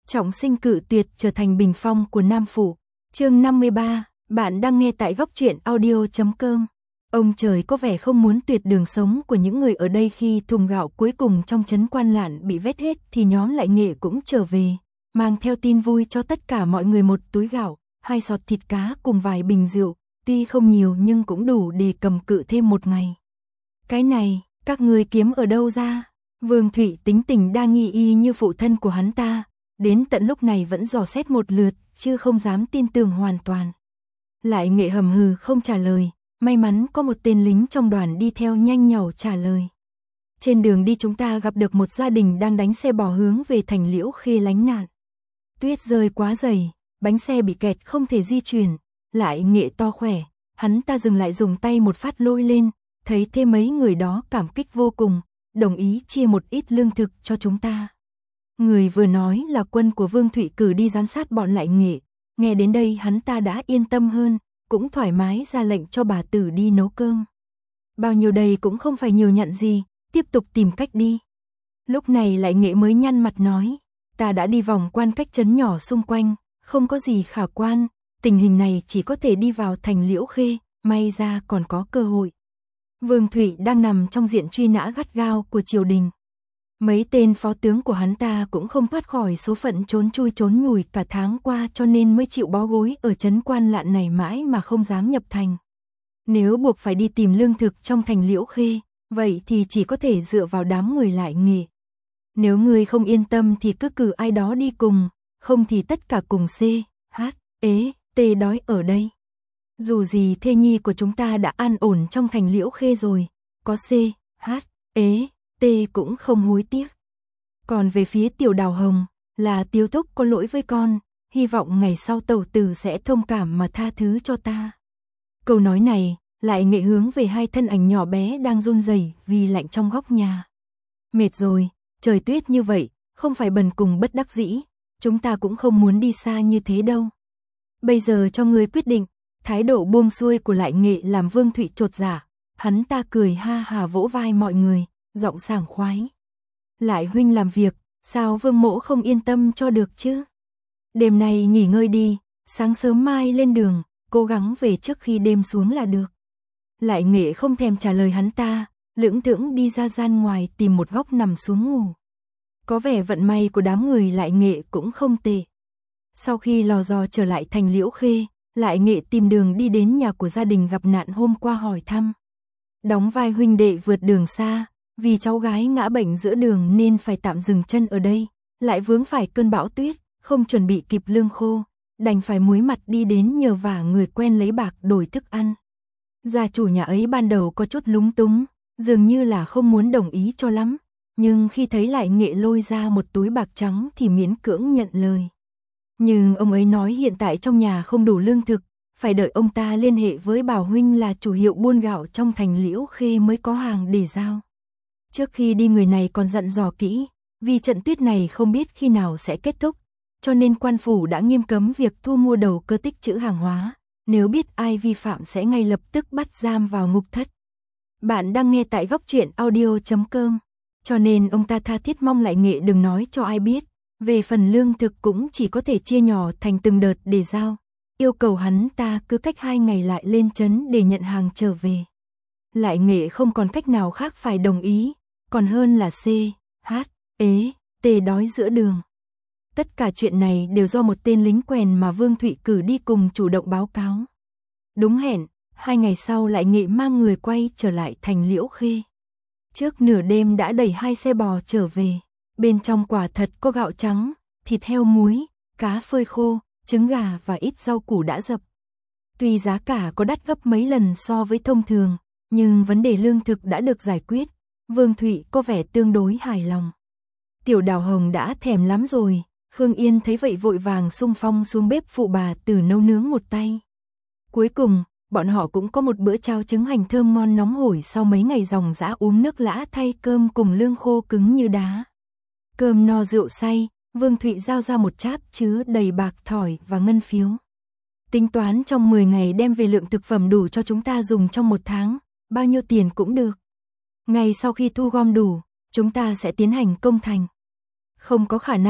Trọng sinh cự tuyệt trở thành bình phong của Nam Phủ. Chương 53, bạn đang nghe tại góc truyện audio.com. Ông trời có vẻ không muốn tuyệt đường sống của những người ở đây. Khi thùng gạo cuối cùng trong trấn Quan Lạn bị vét hết thì nhóm Lại Nghệ cũng trở về, mang theo tin vui cho tất cả mọi người: một túi gạo, 2 sọt thịt cá cùng vài bình rượu, tuy không nhiều nhưng cũng đủ để cầm cự thêm một ngày. Cái này, các người kiếm ở đâu ra? Vương Thụy tính tình đa nghi y như phụ thân của hắn ta, đến tận lúc này vẫn dò xét một lượt, chứ không dám tin tưởng hoàn toàn. Lại Nghệ hầm hừ không trả lời, may mắn có một tên lính trong đoàn đi theo nhanh nhảu trả lời. Trên đường đi chúng ta gặp được một gia đình đang đánh xe bò hướng về thành Liễu Khê lánh nạn. Tuyết rơi quá dày, bánh xe bị kẹt không thể di chuyển. Lại Nghệ to khỏe, hắn ta dừng lại dùng tay một phát lôi lên, thấy thêm mấy người đó cảm kích vô cùng, đồng ý chia một ít lương thực cho chúng ta. Người vừa nói là quân của Vương Thụy cử đi giám sát bọn Lại Nghệ. Nghe đến đây hắn ta đã yên tâm hơn, cũng thoải mái ra lệnh cho bà tử đi nấu cơm. Bao nhiêu đây cũng không phải nhiều nhặn gì, tiếp tục tìm cách đi. Lúc này Lại Nghệ mới nhăn mặt nói, ta đã đi vòng quan cách trấn nhỏ xung quanh, không có gì khả quan, tình hình này chỉ có thể đi vào thành Liễu Khê, may ra còn có cơ hội. Vương Thụy đang nằm trong diện truy nã gắt gao của triều đình. Mấy tên phó tướng của hắn ta cũng không thoát khỏi số phận trốn chui trốn nhủi cả tháng qua, cho nên mới chịu bó gối ở trấn Quan Lạn này mãi mà không dám nhập thành. Nếu buộc phải đi tìm lương thực trong thành Liễu Khê, vậy thì chỉ có thể dựa vào đám người Lại Nghệ. Nếu người không yên tâm thì cứ cử ai đó đi cùng, không thì tất cả cùng C, H, ế, T đói ở đây. Dù gì thê nhi của chúng ta đã an ổn trong thành Liễu Khê rồi, có C, H, ế, T cũng không hối tiếc. Còn về phía Tiểu Đào Hồng, là Tiếu thúc có lỗi với con, hy vọng ngày sau tẩu tử sẽ thông cảm mà tha thứ cho ta. Câu nói này, Lại Nghệ hướng về hai thân ảnh nhỏ bé đang run rẩy vì lạnh trong góc nhà. Mệt rồi, trời tuyết như vậy, không phải bần cùng bất đắc dĩ, chúng ta cũng không muốn đi xa như thế đâu. Bây giờ cho ngươi quyết định. Thái độ buông xuôi của Lại Nghệ làm Vương Thụy chột dạ, hắn ta cười ha hà vỗ vai mọi người, giọng sảng khoái. Lại huynh làm việc, sao Vương mỗ không yên tâm cho được chứ? Đêm nay nghỉ ngơi đi, sáng sớm mai lên đường, cố gắng về trước khi đêm xuống là được. Lại Nghệ không thèm trả lời hắn ta, lững thững đi ra gian ngoài tìm một góc nằm xuống ngủ. Có vẻ vận may của đám người Lại Nghệ cũng không tệ. Sau khi lò dò trở lại thành Liễu Khê, Lại Nghệ tìm đường đi đến nhà của gia đình gặp nạn hôm qua hỏi thăm. Đóng vai huynh đệ vượt đường xa, vì cháu gái ngã bệnh giữa đường nên phải tạm dừng chân ở đây, lại vướng phải cơn bão tuyết, không chuẩn bị kịp lương khô, đành phải muối mặt đi đến nhờ vả người quen lấy bạc đổi thức ăn. Gia chủ nhà ấy ban đầu có chút lúng túng, dường như là không muốn đồng ý cho lắm, nhưng khi thấy Lại Nghệ lôi ra một túi bạc trắng thì miễn cưỡng nhận lời. Nhưng ông ấy nói hiện tại trong nhà không đủ lương thực, phải đợi ông ta liên hệ với Bảo huynh là chủ hiệu buôn gạo trong thành Liễu Khê mới có hàng để giao. Trước khi đi người này còn dặn dò kỹ, vì trận tuyết này không biết khi nào sẽ kết thúc, cho nên quan phủ đã nghiêm cấm việc thu mua đầu cơ tích trữ hàng hóa, nếu biết ai vi phạm sẽ ngay lập tức bắt giam vào ngục thất. Bạn đang nghe tại góc truyện audio.com, cho nên ông ta tha thiết mong Lại Nghệ đừng nói cho ai biết. Về phần lương thực cũng chỉ có thể chia nhỏ thành từng đợt để giao, yêu cầu hắn ta cứ cách 2 ngày lại lên trấn để nhận hàng trở về. Lại Nghệ không còn cách nào khác phải đồng ý, còn hơn là C, H, ế, T đói giữa đường. Tất cả chuyện này đều do một tên lính quèn mà Vương Thụy cử đi cùng chủ động báo cáo. Đúng hẹn, 2 ngày sau Lại Nghệ mang người quay trở lại thành Liễu Khê. Trước nửa đêm đã đẩy 2 xe bò trở về. Bên trong quả thật có gạo trắng, thịt heo muối, cá phơi khô, trứng gà và ít rau củ đã dập. Tuy giá cả có đắt gấp mấy lần so với thông thường, nhưng vấn đề lương thực đã được giải quyết, Vương Thụy có vẻ tương đối hài lòng. Tiểu Đào Hồng đã thèm lắm rồi, Khương Yên thấy vậy vội vàng xung phong xuống bếp phụ bà Tử nấu nướng một tay. Cuối cùng, bọn họ cũng có một bữa cháo trứng hành thơm ngon nóng hổi sau mấy ngày ròng rã uống nước lã thay cơm cùng lương khô cứng như đá. Cơm no rượu say, Vương Thụy giao ra một cháp chứa đầy bạc thỏi và ngân phiếu. Tính toán trong 10 ngày đem về lượng thực phẩm đủ cho chúng ta dùng trong 1 tháng, bao nhiêu tiền cũng được. Ngay sau khi thu gom đủ, chúng ta sẽ tiến hành công thành. Không có khả năng,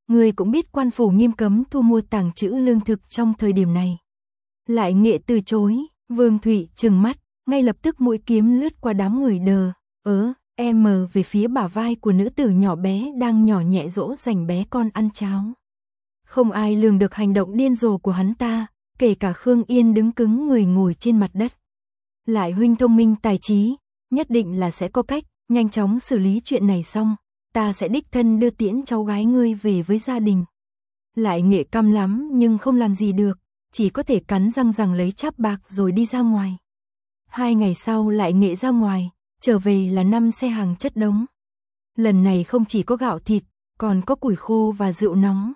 Ngươi cũng biết quan phủ nghiêm cấm thu mua tàng trữ lương thực trong thời điểm này. Lại Nghệ từ chối, Vương Thụy trừng mắt, ngay lập tức mũi kiếm lướt qua đám người về phía bả vai của nữ tử nhỏ bé đang nhỏ nhẹ dỗ dành bé con ăn cháo. Không ai lường được hành động điên rồ của hắn ta, kể cả Khương Yên đứng cứng người ngồi trên mặt đất. Lại huynh thông minh tài trí, nhất định là sẽ có cách, nhanh chóng xử lý chuyện này xong, ta sẽ đích thân đưa tiễn cháu gái ngươi về với gia đình. Lại Nghệ căm lắm nhưng không làm gì được, chỉ có thể cắn răng rằng lấy cháp bạc rồi đi ra ngoài. 2 ngày sau Lại Nghệ ra ngoài, trở về là 5 xe hàng chất đống. Lần này không chỉ có gạo thịt, còn có củi khô và rượu nóng.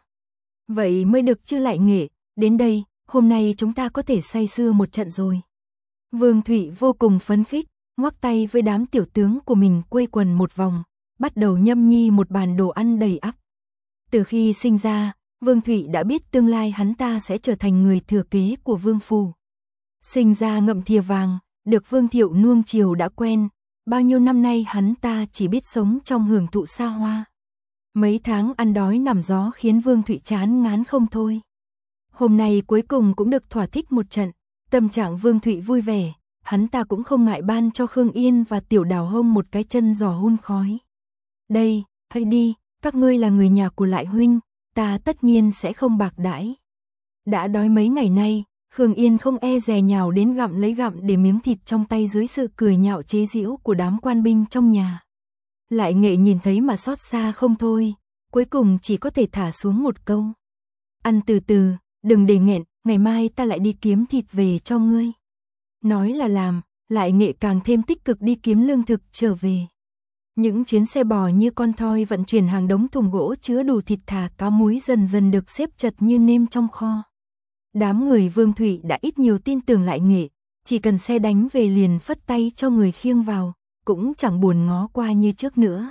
Vậy mới được chứ Lại Nghệ, đến đây, hôm nay chúng ta có thể say sưa một trận rồi. Vương Thụy vô cùng phấn khích, ngoắc tay với đám tiểu tướng của mình quây quần một vòng, bắt đầu nhâm nhi một bàn đồ ăn đầy ắp. Từ khi sinh ra, Vương Thụy đã biết tương lai hắn ta sẽ trở thành người thừa kế của Vương phủ. Sinh ra ngậm thìa vàng, được Vương Thiệu nuông chiều đã quen, bao nhiêu năm nay hắn ta chỉ biết sống trong hưởng thụ xa hoa. Mấy tháng ăn đói nằm gió khiến Vương Thụy chán ngán không thôi. Hôm nay cuối cùng cũng được thỏa thích một trận, tâm trạng Vương Thụy vui vẻ, hắn ta cũng không ngại ban cho Khương Yên và Tiểu Đào Hông một cái chân giò hun khói. Đây, hãy đi, các ngươi là người nhà của Lại huynh, ta tất nhiên sẽ không bạc đãi. Đã đói mấy ngày nay, Khương Yên không e dè nhào đến gặm lấy gặm để miếng thịt trong tay dưới sự cười nhạo chế giễu của đám quan binh trong nhà. Lại Nghệ nhìn thấy mà xót xa không thôi, cuối cùng chỉ có thể thả xuống một câu. Ăn từ từ, đừng để nghẹn, ngày mai ta lại đi kiếm thịt về cho ngươi. Nói là làm, Lại Nghệ càng thêm tích cực đi kiếm lương thực trở về. Những chuyến xe bò như con thoi vận chuyển hàng đống thùng gỗ chứa đủ thịt thà cá muối dần dần được xếp chật như nêm trong kho. Đám người Vương Thụy đã ít nhiều tin tưởng Lại Nghệ, chỉ cần xe đánh về liền phất tay cho người khiêng vào, cũng chẳng buồn ngó qua như trước nữa.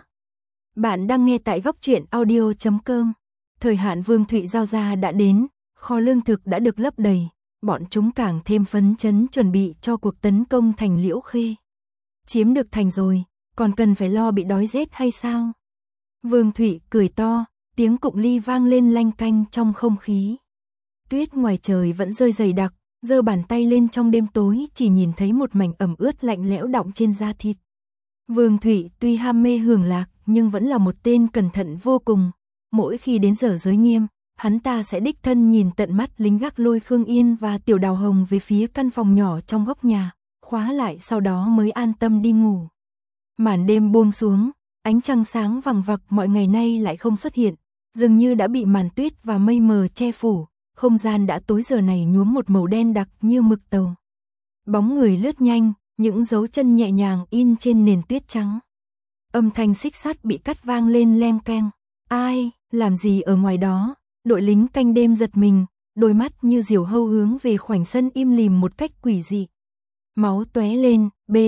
Bạn đang nghe tại góc truyện audio.com. Thời hạn Vương Thụy giao ra đã đến, kho lương thực đã được lấp đầy, bọn chúng càng thêm phấn chấn chuẩn bị cho cuộc tấn công thành Liễu Khê. Chiếm được thành rồi, còn cần phải lo bị đói rét hay sao? Vương Thụy cười to, tiếng cụng ly vang lên lanh canh trong không khí. Tuyết ngoài trời vẫn rơi dày đặc, giơ bàn tay lên trong đêm tối chỉ nhìn thấy một mảnh ẩm ướt lạnh lẽo đọng trên da thịt. Vương Thụy tuy ham mê hưởng lạc nhưng vẫn là một tên cẩn thận vô cùng. Mỗi khi đến giờ giới nghiêm, hắn ta sẽ đích thân nhìn tận mắt lính gác lôi Khương Yên và Tiểu Đào Hồng về phía căn phòng nhỏ trong góc nhà, khóa lại sau đó mới an tâm đi ngủ. Màn đêm buông xuống, ánh trăng sáng vằng vặc mọi ngày nay lại không xuất hiện, dường như đã bị màn tuyết và mây mờ che phủ, không gian đã tối giờ này nhuốm một màu đen đặc như mực tàu. Bóng người lướt nhanh, những dấu chân nhẹ nhàng in trên nền tuyết trắng. Âm thanh xích sắt bị cắt vang lên leng keng. Ai, làm gì ở ngoài đó? Đội lính canh đêm giật mình, đôi mắt như diều hâu hướng về khoảnh sân im lìm một cách quỷ dị. Máu tóe lên,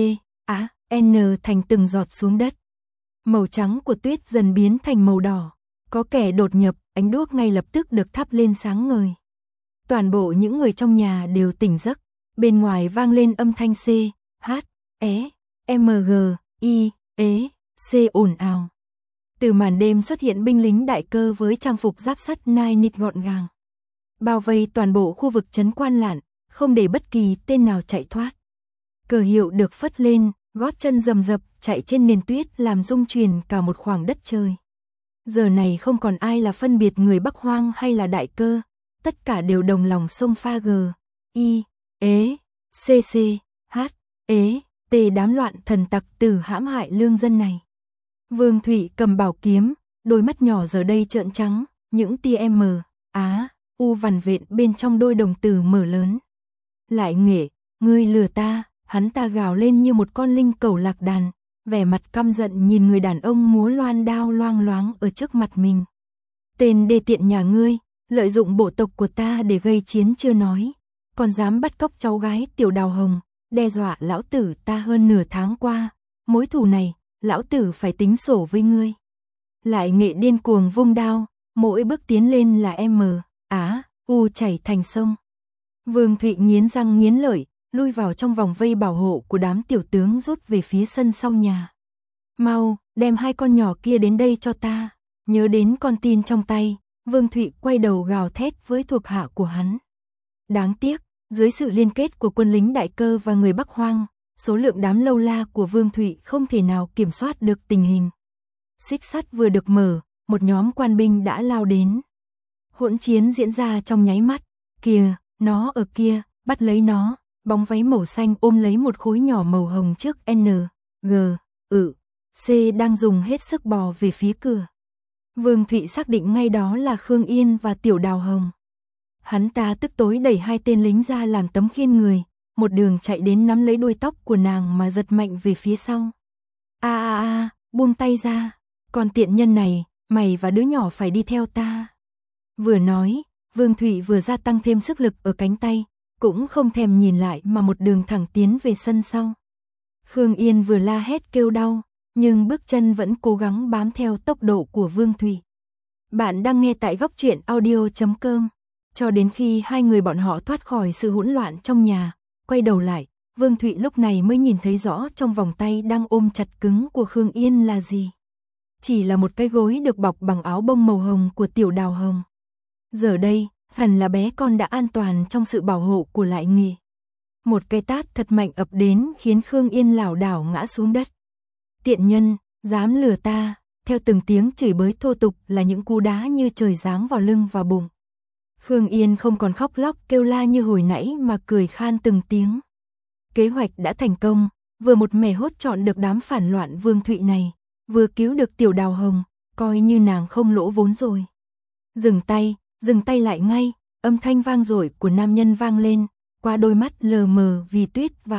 N thành từng giọt xuống đất. Màu trắng của tuyết dần biến thành màu đỏ. Có kẻ đột nhập, ánh đuốc ngay lập tức được thắp lên sáng ngời. Toàn bộ những người trong nhà đều tỉnh giấc. Bên ngoài vang lên âm thanh C, H, E, M, G, I, E, C ồn ào. Từ màn đêm xuất hiện binh lính đại cơ với trang phục giáp sắt nai nịt gọn gàng. Bao vây toàn bộ khu vực trấn Quan Lạn, không để bất kỳ tên nào chạy thoát. Cờ hiệu được phất lên, gót chân rầm rập chạy trên nền tuyết làm rung chuyển cả một khoảng đất trời. Giờ này không còn ai là phân biệt người Bắc Hoang hay là đại cơ, tất cả đều đồng lòng xông pha G, I, E, C, H, E, T đám loạn thần tặc tử hãm hại lương dân này. Vương Thụy cầm bảo kiếm, đôi mắt nhỏ giờ đây trợn trắng, những tia M, Á, U vằn vện bên trong đôi đồng tử mở lớn. Lại Nghệ, ngươi lừa ta, hắn ta gào lên như một con linh cẩu lạc đàn, vẻ mặt căm giận nhìn người đàn ông múa loan đao loang loáng ở trước mặt mình. Tên đê tiện nhà ngươi, lợi dụng bộ tộc của ta để gây chiến chưa nói, còn dám bắt cóc cháu gái Tiểu Đào Hồng, đe dọa lão tử ta hơn nửa tháng qua, mối thù này, lão tử phải tính sổ với ngươi. Lại Nghệ điên cuồng vung đao, mỗi bước tiến lên là M, Á, U chảy thành sông. Vương Thụy nghiến răng nghiến lợi, lui vào trong vòng vây bảo hộ của đám tiểu tướng rút về phía sân sau nhà. Mau, đem hai con nhỏ kia đến đây cho ta, nhớ đến con tin trong tay, Vương Thụy quay đầu gào thét với thuộc hạ của hắn. Đáng tiếc, dưới sự liên kết của quân lính Đại Cơ và người Bắc Hoang, số lượng đám lâu la của Vương Thụy không thể nào kiểm soát được tình hình. Xích sắt vừa được mở, một nhóm quan binh đã lao đến. Hỗn chiến diễn ra trong nháy mắt. Kìa, nó ở kia, bắt lấy nó. Bóng váy màu xanh ôm lấy một khối nhỏ màu hồng trước N, G, C đang dùng hết sức bò về phía cửa. Vương Thụy xác định ngay đó là Khương Yên và Tiểu Đào Hồng. Hắn ta tức tối đẩy hai tên lính ra làm tấm khiên người, một đường chạy đến nắm lấy đuôi tóc của nàng mà giật mạnh về phía sau. Buông tay ra, còn tiện nhân này, mày và đứa nhỏ phải đi theo ta. Vừa nói, Vương Thụy vừa gia tăng thêm sức lực ở cánh tay, cũng không thèm nhìn lại mà một đường thẳng tiến về sân sau. Khương Yên vừa la hét kêu đau, nhưng bước chân vẫn cố gắng bám theo tốc độ của Vương Thụy. Bạn đang nghe tại Góc Truyện Audio.com. Cho đến khi hai người bọn họ thoát khỏi sự hỗn loạn trong nhà, quay đầu lại, Vương Thụy lúc này mới nhìn thấy rõ trong vòng tay đang ôm chặt cứng của Khương Yên là gì. Chỉ là một cái gối được bọc bằng áo bông màu hồng của Tiểu Đào Hồng. Giờ đây, hẳn là bé con đã an toàn trong sự bảo hộ của Lại Nghị. Một cái tát thật mạnh ập đến khiến Khương Yên lảo đảo ngã xuống đất. Tiện nhân, dám lừa ta, theo từng tiếng chửi bới thô tục là những cú đá như trời giáng vào lưng và bụng. Khương Yên không còn khóc lóc kêu la như hồi nãy mà cười khan từng tiếng. Kế hoạch đã thành công, vừa một mẻ hốt trọn được đám phản loạn Vương Thụy này, vừa cứu được Tiểu Đào Hồng, coi như nàng không lỗ vốn rồi. Dừng tay lại ngay, âm thanh vang dội của nam nhân vang lên, qua đôi mắt lờ mờ vì tuyết và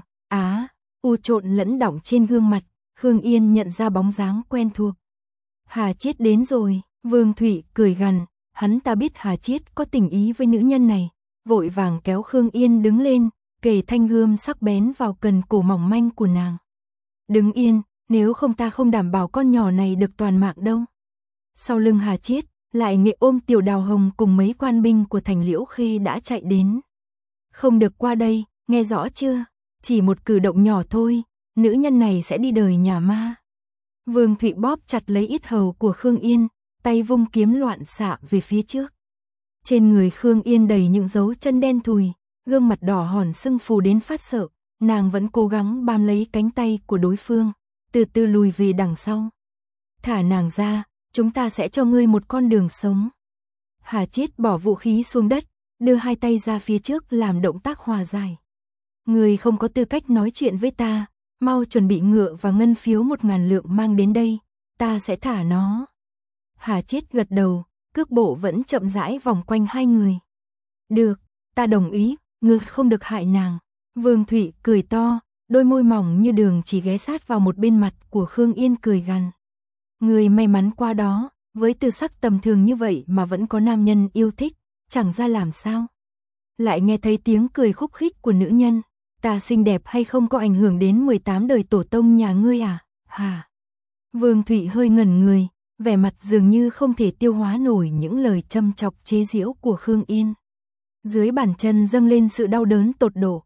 u trộn lẫn đọng trên gương mặt, Khương Yên nhận ra bóng dáng quen thuộc. Hà Chiết đến rồi, Vương Thụy cười gằn, hắn ta biết Hà Chiết có tình ý với nữ nhân này, vội vàng kéo Khương Yên đứng lên, kề thanh gươm sắc bén vào cần cổ mỏng manh của nàng. Đứng yên, nếu không ta không đảm bảo con nhỏ này được toàn mạng đâu. Sau lưng Hà Chiết, Lại Nghệ ôm Tiểu Đào Hồng cùng mấy quan binh của thành Liễu Khê đã chạy đến. Không được qua đây, nghe rõ chưa? Chỉ một cử động nhỏ thôi, nữ nhân này sẽ đi đời nhà ma. Vương Thụy bóp chặt lấy yết hầu của Khương Yên, tay vung kiếm loạn xạ về phía trước. Trên người Khương Yên đầy những dấu chân đen thùi, gương mặt đỏ hòn sưng phù đến phát sợ, nàng vẫn cố gắng bám lấy cánh tay của đối phương, từ từ lùi về đằng sau. Thả nàng ra, chúng ta sẽ cho ngươi một con đường sống. Hà Chiết bỏ vũ khí xuống đất, đưa hai tay ra phía trước làm động tác hòa giải. Ngươi không có tư cách nói chuyện với ta, mau chuẩn bị ngựa và ngân phiếu 1000 lượng mang đến đây, ta sẽ thả nó. Hà Chiết gật đầu, cước bộ vẫn chậm rãi vòng quanh hai người. Được, ta đồng ý, ngươi không được hại nàng. Vương Thụy cười to, đôi môi mỏng như đường chỉ ghé sát vào một bên mặt của Khương Yên cười gằn. Ngươi may mắn qua đó, với tư sắc tầm thường như vậy mà vẫn có nam nhân yêu thích, chẳng ra làm sao. Lại nghe thấy tiếng cười khúc khích của nữ nhân, ta xinh đẹp hay không có ảnh hưởng đến 18 đời tổ tông nhà ngươi à? Hả? Vương Thụy hơi ngẩn người, vẻ mặt dường như không thể tiêu hóa nổi những lời châm chọc chế giễu của Khương Yên. Dưới bàn chân dâng lên sự đau đớn tột độ.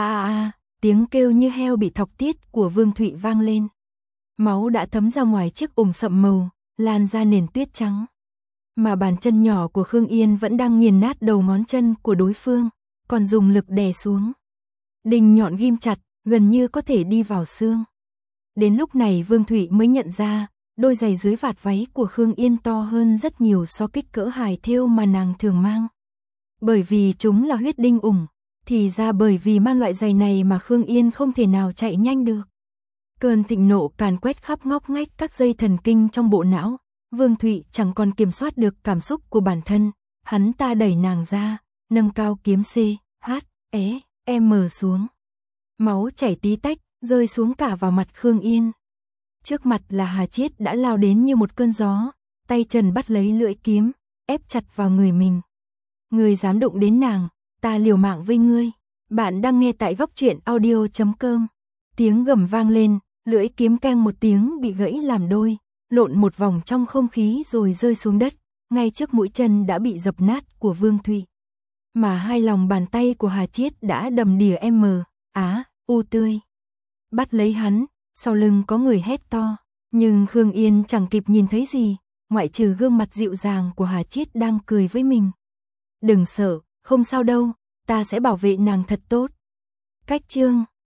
Tiếng kêu như heo bị thọc tiết của Vương Thụy vang lên. Máu đã thấm ra ngoài chiếc ủng sậm màu, lan ra nền tuyết trắng. Mà bàn chân nhỏ của Khương Yên vẫn đang nghiền nát đầu ngón chân của đối phương, còn dùng lực đè xuống. Đinh nhọn ghim chặt, gần như có thể đi vào xương. Đến lúc này Vương Thụy mới nhận ra, đôi giày dưới vạt váy của Khương Yên to hơn rất nhiều so kích cỡ hài thêu mà nàng thường mang. Bởi vì chúng là huyết đinh ủng, thì ra bởi vì mang loại giày này mà Khương Yên không thể nào chạy nhanh được. Cơn thịnh nộ càn quét khắp ngóc ngách các dây thần kinh trong bộ não, Vương Thụy chẳng còn kiểm soát được cảm xúc của bản thân, hắn ta đẩy nàng ra, nâng cao kiếm M xuống. Máu chảy tí tách, rơi xuống cả vào mặt Khương Yên. Trước mặt là Hà Chiết đã lao đến như một cơn gió, tay trần bắt lấy lưỡi kiếm, ép chặt vào người mình. Ngươi dám đụng đến nàng, ta liều mạng với ngươi. Bạn đang nghe tại Góc Truyện Audio.com. Tiếng gầm vang lên, lưỡi kiếm keng một tiếng bị gãy làm đôi, lộn một vòng trong không khí rồi rơi xuống đất, ngay trước mũi chân đã bị dập nát của Vương Thụy. Mà hai lòng bàn tay của Hà Chiết đã đầm đìa U tươi. Bắt lấy hắn, sau lưng có người hét to, nhưng Khương Yên chẳng kịp nhìn thấy gì, ngoại trừ gương mặt dịu dàng của Hà Chiết đang cười với mình. Đừng sợ, không sao đâu, ta sẽ bảo vệ nàng thật tốt. Cách chương